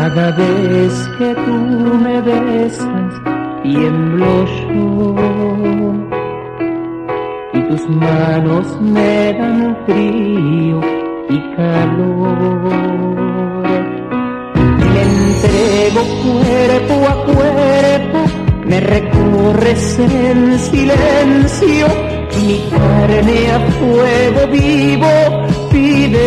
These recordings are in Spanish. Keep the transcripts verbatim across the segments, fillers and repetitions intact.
Cada vez que tú me besas, tiemblo yo, y tus manos me dan frío y calor. Me entrego cuerpo a cuerpo, me recorres en silencio, y mi carne a fuego vivo pide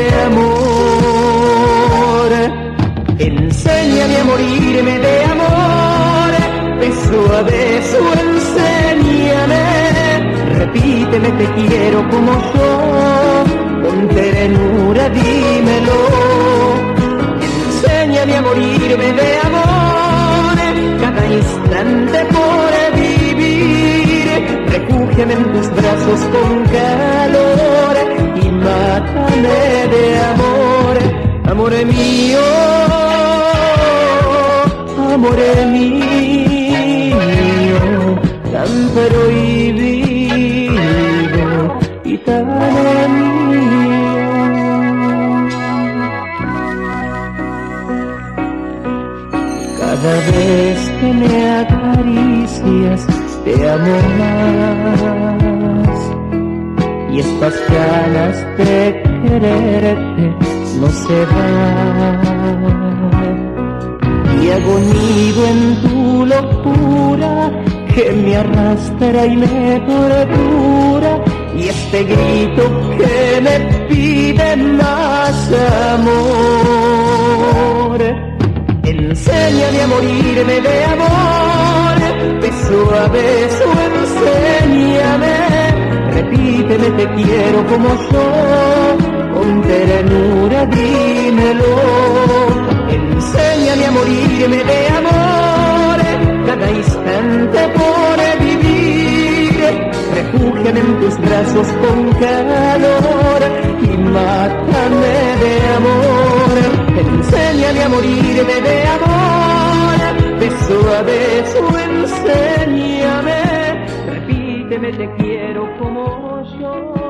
amor. Enséñame a morirme de amor, beso a beso enséñame, repíteme te quiero como yo, con ternura dímelo. Enséñame a morirme de amor, cada instante por vivir, refúgiame en tus brazos con calor, y mátame de amor, amor mío. Amor mío, cántaro y vivo, gitana mía. Cada vez que me acaricias, te amo más, y estas ganas de quererte no se van. Y agonido en tu locura que me arrastra y me tortura, y este grito que me pide más amor. Enséñame a morirme de amor, beso a beso enséñame, repíteme te quiero como yo, con ternura dímelo. Enséñame a morirme de amor, cada instante por vivir, refúgiame en tus brazos con calor, y mátame de amor. Enséñame a morirme de amor, beso a beso enséñame, repíteme te quiero como yo.